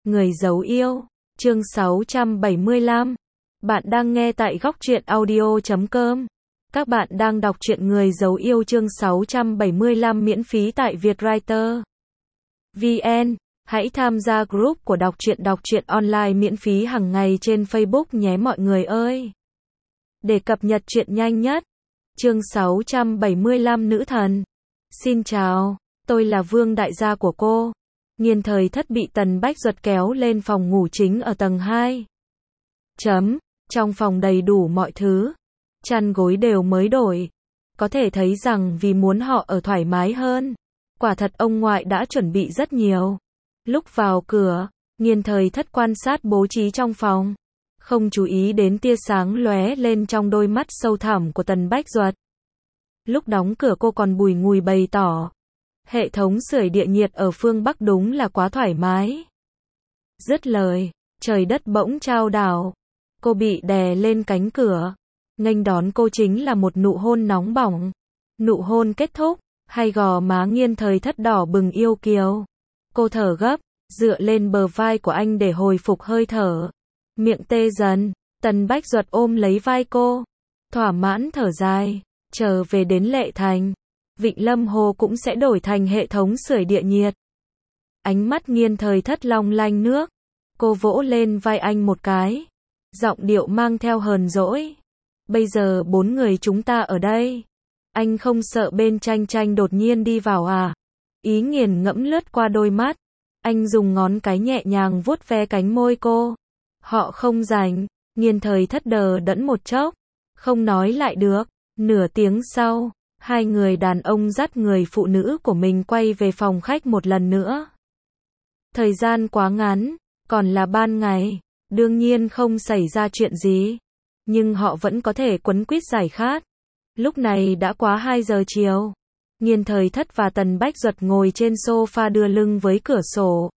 Người giấu yêu, chương 675. Bạn đang nghe tại góc truyện audio.com. Các bạn đang đọc truyện Người giấu yêu chương 675 miễn phí tại Vietwriter VN. Hãy tham gia group của đọc truyện online miễn phí hàng ngày trên Facebook nhé mọi người ơi. Để cập nhật truyện nhanh nhất. Chương 675 Nữ thần. Xin chào, tôi là Vương đại gia của cô. Nghiên Thời Thất bị Tần Bách Duật kéo lên phòng ngủ chính ở tầng 2. Trong phòng đầy đủ mọi thứ. Chăn gối đều mới đổi. Có thể thấy rằng vì muốn họ ở thoải mái hơn. Quả thật ông ngoại đã chuẩn bị rất nhiều. Lúc vào cửa, Nghiên Thời Thất quan sát bố trí trong phòng. Không chú ý đến tia sáng lóe lên trong đôi mắt sâu thẳm của Tần Bách Duật. Lúc đóng cửa cô còn bùi ngùi bày tỏ. Hệ thống sưởi địa nhiệt ở phương Bắc đúng là quá thoải mái. Dứt lời, trời đất bỗng chao đảo. Cô bị đè lên cánh cửa. Nghênh đón cô chính là một nụ hôn nóng bỏng. Nụ hôn kết thúc, hai gò má Nghiên Thời Thất đỏ bừng yêu kiều. Cô thở gấp, dựa lên bờ vai của anh để hồi phục hơi thở. Miệng tê dần, Tần Bách Duật ôm lấy vai cô. Thỏa mãn thở dài, trở về đến Lệ Thành. Vịnh Lâm Hồ cũng sẽ đổi thành hệ thống sưởi địa nhiệt. Ánh mắt Nghiên Thời Thất long lanh nước. Cô vỗ lên vai anh một cái. Giọng điệu mang theo hờn dỗi. Bây giờ 4 người chúng ta ở đây. Anh không sợ bên Tranh Tranh đột nhiên đi vào à? Ý nghiền ngẫm lướt qua đôi mắt. Anh dùng ngón cái nhẹ nhàng vuốt ve cánh môi cô. Họ không rảnh. Nghiên Thời Thất đờ đẫn một chốc. Không nói lại được. Nửa tiếng sau. Hai người đàn ông dắt người phụ nữ của mình quay về phòng khách một lần nữa. Thời gian quá ngắn, còn là ban ngày, đương nhiên không xảy ra chuyện gì. Nhưng họ vẫn có thể quấn quýt giải khát. Lúc này đã quá 2 giờ chiều. Nghiên Thời Thất và Tần Bách Duật ngồi trên sofa đưa lưng với cửa sổ.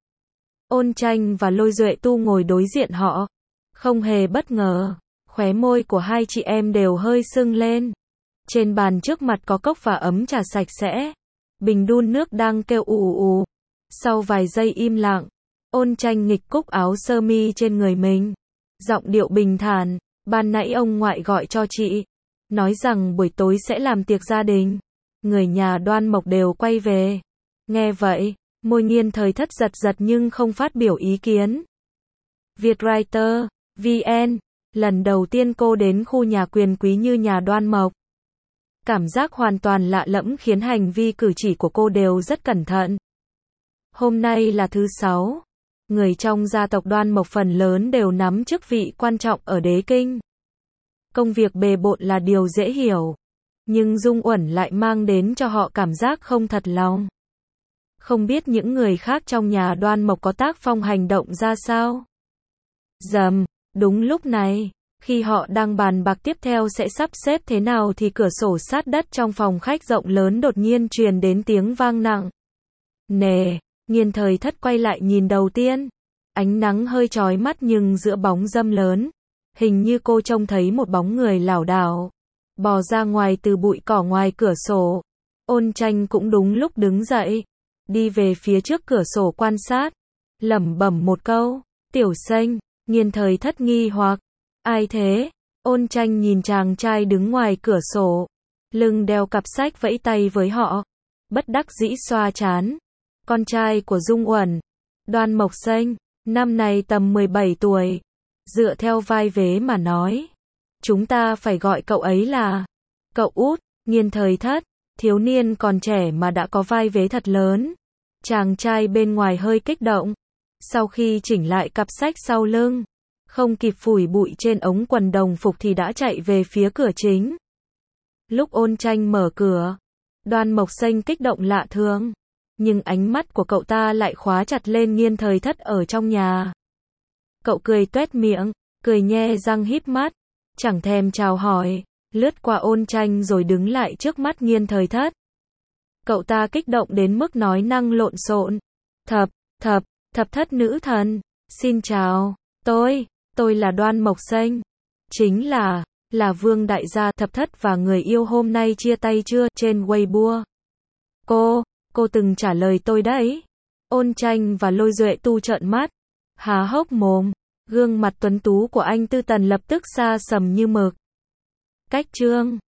Ôn Tranh và Lôi Duệ Tu ngồi đối diện họ. Không hề bất ngờ, khóe môi của hai chị em đều hơi sưng lên. Trên bàn trước mặt có cốc và ấm trà sạch sẽ. Bình đun nước đang kêu ù ù. Sau vài giây im lặng, Ôn Tranh nghịch cúc áo sơ mi trên người mình. Giọng điệu bình thản, ban nãy ông ngoại gọi cho chị. Nói rằng buổi tối sẽ làm tiệc gia đình. Người nhà Đoan Mộc đều quay về. Nghe vậy, môi Nghiên Thời Thất giật giật nhưng không phát biểu ý kiến. Vietwriter VN. Lần đầu tiên cô đến khu nhà quyền quý như nhà Đoan Mộc. Cảm giác hoàn toàn lạ lẫm khiến hành vi cử chỉ của cô đều rất cẩn thận. Hôm nay là thứ 6. Người trong gia tộc Đoan Mộc phần lớn đều nắm chức vị quan trọng ở đế kinh. Công việc bề bộn là điều dễ hiểu. Nhưng Dung Uẩn lại mang đến cho họ cảm giác không thật lòng. Không biết những người khác trong nhà Đoan Mộc có tác phong hành động ra sao. Đúng lúc này. Khi họ đang bàn bạc tiếp theo sẽ sắp xếp thế nào thì cửa sổ sát đất trong phòng khách rộng lớn đột nhiên truyền đến tiếng vang nặng. Nè, Nghiên Thời Thất quay lại nhìn đầu tiên. Ánh nắng hơi chói mắt nhưng giữa bóng râm lớn. Hình như cô trông thấy một bóng người lảo đảo. Bò ra ngoài từ bụi cỏ ngoài cửa sổ. Ôn Tranh cũng đúng lúc đứng dậy. Đi về phía trước cửa sổ quan sát. Lẩm bẩm một câu. Tiểu Xanh. Nghiên Thời Thất nghi hoặc. Ai thế? Ôn Tranh nhìn chàng trai đứng ngoài cửa sổ. Lưng đeo cặp sách vẫy tay với họ. Bất đắc dĩ xoa trán. Con trai của Dung Uẩn. Đoan Mộc Xanh. Năm nay tầm 17 tuổi. Dựa theo vai vế mà nói. Chúng ta phải gọi cậu ấy là cậu út. Nghiên Thời Thất. Thiếu niên còn trẻ mà đã có vai vế thật lớn. Chàng trai bên ngoài hơi kích động. Sau khi chỉnh lại cặp sách sau lưng. Không kịp phủi bụi trên ống quần đồng phục thì đã chạy về phía cửa chính. Lúc Ôn Tranh mở cửa, Đoan Mộc Xanh kích động lạ thường. Nhưng ánh mắt của cậu ta lại khóa chặt lên Nghiên Thời Thất ở trong nhà. Cậu cười tuét miệng, cười nhe răng híp mắt, chẳng thèm chào hỏi, lướt qua Ôn Tranh rồi đứng lại trước mắt Nghiên Thời Thất. Cậu ta kích động đến mức nói năng lộn xộn. Thập thất nữ thần, xin chào, tôi là Đoan Mộc Xanh. Chính là Vương đại gia Thập Thất và người yêu hôm nay chia tay chưa trên Weibo. Cô từng trả lời tôi đấy. Ôn Tranh và Lôi Duệ Tu trợn mắt. Há hốc mồm, gương mặt tuấn tú của anh Tư Tần lập tức xa sầm như mực. Cách chương